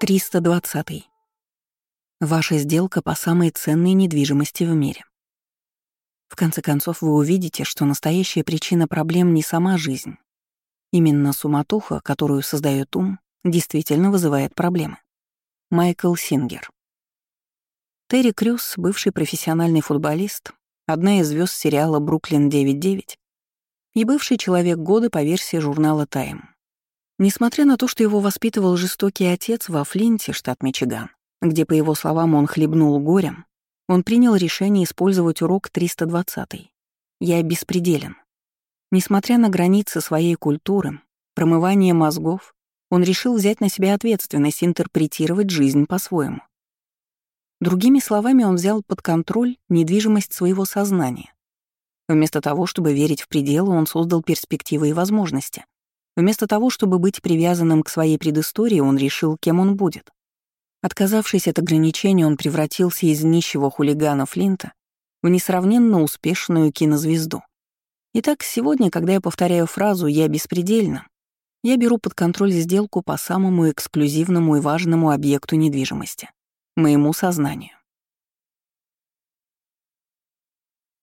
320. Ваша сделка по самой ценной недвижимости в мире. В конце концов, вы увидите, что настоящая причина проблем не сама жизнь. Именно суматоха, которую создает ум, действительно вызывает проблемы. Майкл Сингер. Терри Крюс, бывший профессиональный футболист, одна из звезд сериала «Бруклин 9-9» и бывший человек года по версии журнала «Тайм». Несмотря на то, что его воспитывал жестокий отец во Флинте, штат Мичиган, где, по его словам, он хлебнул горем, он принял решение использовать урок 320. «Я беспределен». Несмотря на границы своей культуры, промывание мозгов, он решил взять на себя ответственность интерпретировать жизнь по-своему. Другими словами, он взял под контроль недвижимость своего сознания. Вместо того, чтобы верить в пределы, он создал перспективы и возможности. Вместо того, чтобы быть привязанным к своей предыстории, он решил, кем он будет. Отказавшись от ограничений, он превратился из нищего хулигана Флинта в несравненно успешную кинозвезду. Итак, сегодня, когда я повторяю фразу «я беспредельна», я беру под контроль сделку по самому эксклюзивному и важному объекту недвижимости — моему сознанию.